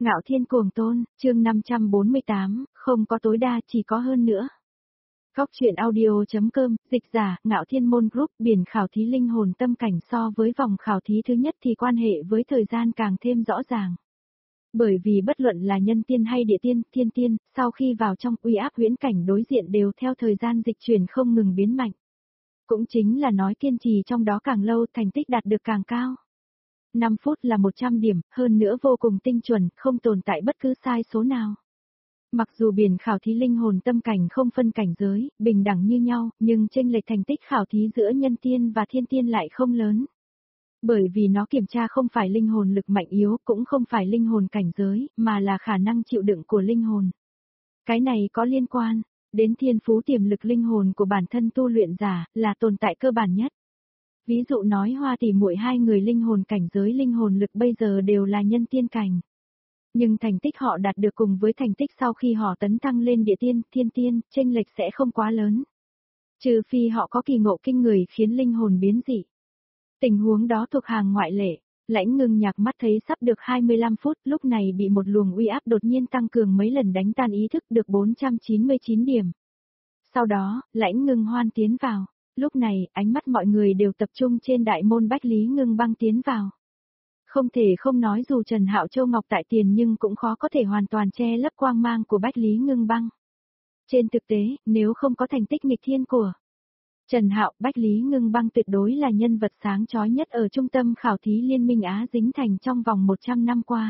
Ngạo Thiên Cuồng Tôn, chương 548, không có tối đa chỉ có hơn nữa. Góc truyện audio.com, dịch giả, Ngạo Thiên Môn Group, biển khảo thí linh hồn tâm cảnh so với vòng khảo thí thứ nhất thì quan hệ với thời gian càng thêm rõ ràng. Bởi vì bất luận là nhân tiên hay địa tiên, thiên tiên, sau khi vào trong uy áp huyễn cảnh đối diện đều theo thời gian dịch chuyển không ngừng biến mạnh. Cũng chính là nói kiên trì trong đó càng lâu thành tích đạt được càng cao. 5 phút là 100 điểm, hơn nữa vô cùng tinh chuẩn, không tồn tại bất cứ sai số nào. Mặc dù biển khảo thí linh hồn tâm cảnh không phân cảnh giới, bình đẳng như nhau, nhưng chênh lệch thành tích khảo thí giữa nhân tiên và thiên tiên lại không lớn. Bởi vì nó kiểm tra không phải linh hồn lực mạnh yếu, cũng không phải linh hồn cảnh giới, mà là khả năng chịu đựng của linh hồn. Cái này có liên quan đến thiên phú tiềm lực linh hồn của bản thân tu luyện giả, là tồn tại cơ bản nhất. Ví dụ nói Hoa tỷ muội hai người linh hồn cảnh giới linh hồn lực bây giờ đều là nhân tiên cảnh. Nhưng thành tích họ đạt được cùng với thành tích sau khi họ tấn thăng lên địa tiên, thiên tiên, chênh lệch sẽ không quá lớn. Trừ phi họ có kỳ ngộ kinh người khiến linh hồn biến dị. Tình huống đó thuộc hàng ngoại lệ. Lãnh Ngưng Nhạc mắt thấy sắp được 25 phút, lúc này bị một luồng uy áp đột nhiên tăng cường mấy lần đánh tan ý thức được 499 điểm. Sau đó, Lãnh Ngưng Hoan tiến vào. Lúc này, ánh mắt mọi người đều tập trung trên đại môn Bách Lý Ngưng Băng tiến vào. Không thể không nói dù Trần Hạo Châu Ngọc tại tiền nhưng cũng khó có thể hoàn toàn che lấp quang mang của Bách Lý Ngưng Băng. Trên thực tế, nếu không có thành tích nghịch thiên của Trần Hạo, Bách Lý Ngưng Băng tuyệt đối là nhân vật sáng chói nhất ở trung tâm khảo thí Liên minh Á Dính Thành trong vòng 100 năm qua.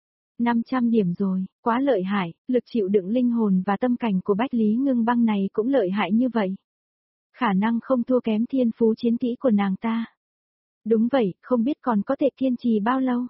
500 điểm rồi, quá lợi hại, lực chịu đựng linh hồn và tâm cảnh của Bách Lý Ngưng Băng này cũng lợi hại như vậy. Khả năng không thua kém thiên phú chiến kỹ của nàng ta. Đúng vậy, không biết còn có thể kiên trì bao lâu.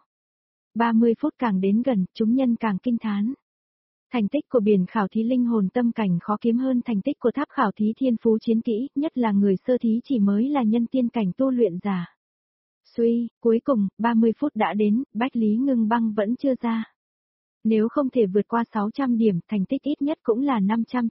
30 phút càng đến gần, chúng nhân càng kinh thán. Thành tích của biển khảo thí linh hồn tâm cảnh khó kiếm hơn thành tích của tháp khảo thí thiên phú chiến kỹ, nhất là người sơ thí chỉ mới là nhân tiên cảnh tu luyện giả. Suy, cuối cùng, 30 phút đã đến, Bách Lý Ngưng Băng vẫn chưa ra. Nếu không thể vượt qua 600 điểm, thành tích ít nhất cũng là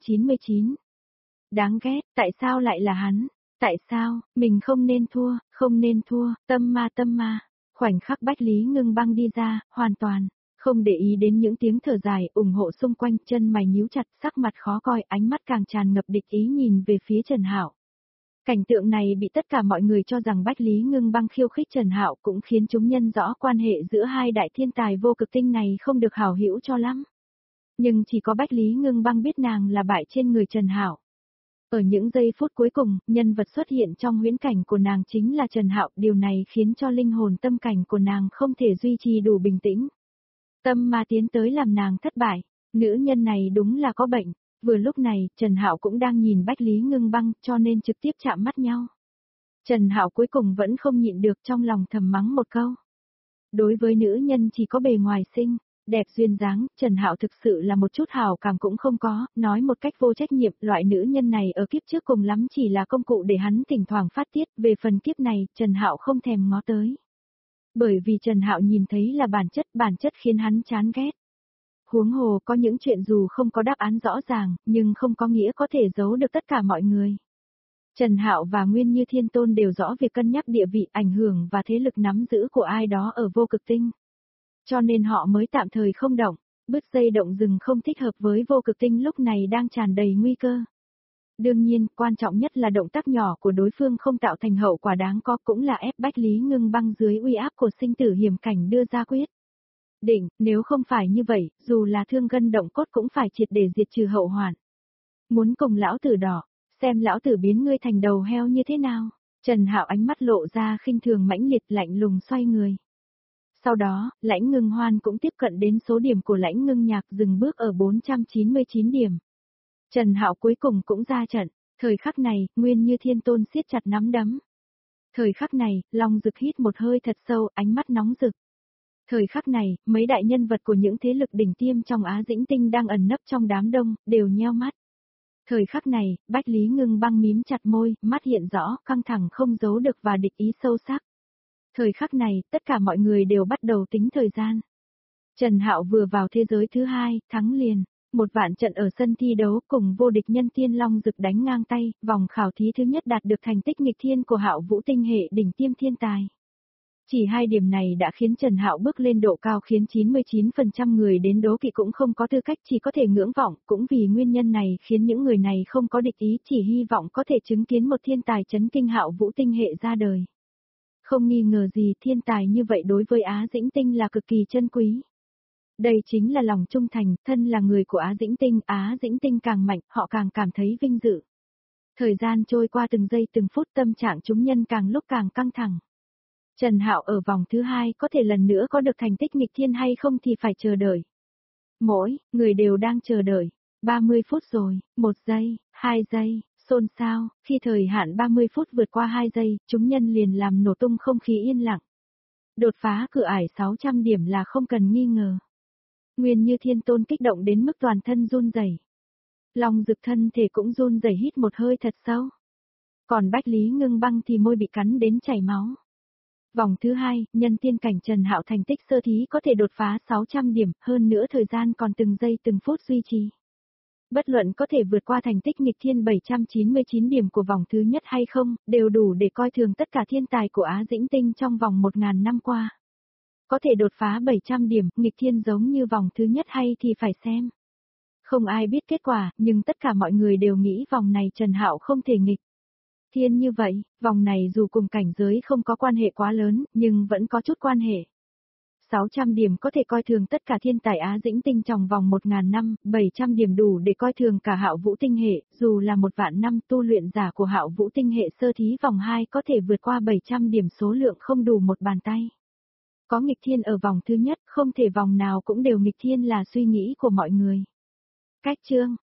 599. Đáng ghét, tại sao lại là hắn? Tại sao, mình không nên thua, tâm ma. Khoảnh khắc Bách Lý Ngưng Băng đi ra, hoàn toàn không để ý đến những tiếng thở dài, ủng hộ xung quanh, chân mày nhíu chặt, sắc mặt khó coi, ánh mắt càng tràn ngập địch ý nhìn về phía Trần Hạo. Cảnh tượng này bị tất cả mọi người cho rằng Bách Lý Ngưng Băng khiêu khích Trần Hạo, cũng khiến chúng nhân rõ quan hệ giữa hai đại thiên tài vô cực tinh này không được hảo hữu cho lắm. Nhưng chỉ có Bách Lý Ngưng Băng biết nàng là bại trên người Trần Hạo. Ở những giây phút cuối cùng, nhân vật xuất hiện trong huyễn cảnh của nàng chính là Trần Hạo, điều này khiến cho linh hồn tâm cảnh của nàng không thể duy trì đủ bình tĩnh. Tâm ma tiến tới làm nàng thất bại, nữ nhân này đúng là có bệnh. Vừa lúc này, Trần Hạo cũng đang nhìn Bách Lý Ngưng Băng, cho nên trực tiếp chạm mắt nhau. Trần Hạo cuối cùng vẫn không nhịn được, trong lòng thầm mắng một câu. Đối với nữ nhân chỉ có bề ngoài xinh đẹp duyên dáng, Trần Hạo thực sự là một chút hảo cảm cũng không có, nói một cách vô trách nhiệm, loại nữ nhân này ở kiếp trước cùng lắm chỉ là công cụ để hắn thỉnh thoảng phát tiết, về phần kiếp này, Trần Hạo không thèm ngó tới. Bởi vì Trần Hạo nhìn thấy là bản chất khiến hắn chán ghét. Huống hồ có những chuyện dù không có đáp án rõ ràng, nhưng không có nghĩa có thể giấu được tất cả mọi người. Trần Hạo và Nguyên Như Thiên Tôn đều rõ việc cân nhắc địa vị, ảnh hưởng và thế lực nắm giữ của ai đó ở vô cực tinh. Cho nên họ mới tạm thời không động, bứt dây động rừng không thích hợp với vô cực tinh lúc này đang tràn đầy nguy cơ. Đương nhiên, quan trọng nhất là động tác nhỏ của đối phương không tạo thành hậu quả đáng có, cũng là ép Bách Lý Ngưng Băng dưới uy áp của sinh tử hiểm cảnh đưa ra quyết định, nếu không phải như vậy, dù là thương gân động cốt cũng phải triệt để diệt trừ hậu hoạn. Muốn cùng lão tử đỏ, xem lão tử biến ngươi thành đầu heo như thế nào. Trần Hạo ánh mắt lộ ra khinh thường mãnh liệt, lạnh lùng xoay người. Sau đó, Lãnh Ngưng Hoan cũng tiếp cận đến số điểm của Lãnh Ngưng Nhạc, dừng bước ở 499 điểm. Trần Hạo cuối cùng cũng ra trận, thời khắc này, Nguyên Như Thiên Tôn siết chặt nắm đấm. Thời khắc này, Long Dực hít một hơi thật sâu, ánh mắt nóng rực. Thời khắc này, mấy đại nhân vật của những thế lực đỉnh tiêm trong Á Dĩnh Tinh đang ẩn nấp trong đám đông, đều nheo mắt. Thời khắc này, Bách Lý Ngưng Băng mím chặt môi, mắt hiện rõ, căng thẳng không giấu được và địch ý sâu sắc. Thời khắc này, tất cả mọi người đều bắt đầu tính thời gian. Trần Hạo vừa vào thế giới thứ hai, thắng liền. Một vạn trận ở sân thi đấu cùng vô địch nhân tiên Long Dực đánh ngang tay, vòng khảo thí thứ nhất đạt được thành tích nghịch thiên của Hạo Vũ tinh hệ đỉnh tiêm thiên tài. Chỉ hai điểm này đã khiến Trần Hạo bước lên độ cao, khiến 99% người đến đố kỵ cũng không có tư cách, chỉ có thể ngưỡng vọng, cũng vì nguyên nhân này khiến những người này không có địch ý, chỉ hy vọng có thể chứng kiến một thiên tài chấn kinh Hạo Vũ tinh hệ ra đời. Không nghi ngờ gì, thiên tài như vậy đối với Á Dĩnh Tinh là cực kỳ chân quý. Đây chính là lòng trung thành, thân là người của Á Dĩnh Tinh càng mạnh, họ càng cảm thấy vinh dự. Thời gian trôi qua từng giây từng phút, tâm trạng chúng nhân càng lúc càng căng thẳng. Trần Hạo ở vòng thứ 2 có thể lần nữa có được thành tích nghịch thiên hay không thì phải chờ đợi. Mỗi người đều đang chờ đợi. 30 phút rồi, 1 giây, 2 giây, xôn xao, khi thời hạn 30 phút vượt qua 2 giây, chúng nhân liền làm nổ tung không khí yên lặng. Đột phá cửa ải 600 điểm là không cần nghi ngờ. Nguyên Như Thiên Tôn kích động đến mức toàn thân run rẩy. Long Dực thân thể cũng run rẩy, hít một hơi thật sâu. Còn Bách Lý Ngưng Băng thì môi bị cắn đến chảy máu. Vòng thứ 2, nhân tiên cảnh Trần Hạo thành tích sơ thí có thể đột phá 600 điểm, hơn nữa thời gian còn từng giây từng phút duy trì. Bất luận có thể vượt qua thành tích nghịch thiên 799 điểm của vòng thứ nhất hay không, đều đủ để coi thường tất cả thiên tài của Á Dĩnh Tinh trong vòng 1000 năm qua. Có thể đột phá 700 điểm, nghịch thiên giống như vòng thứ nhất hay thì phải xem. Không ai biết kết quả, nhưng tất cả mọi người đều nghĩ vòng này Trần Hạo không thể nghịch thiên như vậy, vòng này dù cùng cảnh giới không có quan hệ quá lớn, nhưng vẫn có chút quan hệ. 600 điểm có thể coi thường tất cả thiên tài Á Dĩnh Tinh trong vòng 1000 năm, 700 điểm đủ để coi thường cả Hạo Vũ tinh hệ, dù là 1.000.000 năm tu luyện giả của Hạo Vũ tinh hệ sơ thí vòng 2 có thể vượt qua 700 điểm, số lượng không đủ một bàn tay. Có nghịch thiên ở vòng thứ nhất, không thể vòng nào cũng đều nghịch thiên là suy nghĩ của mọi người. Cách chương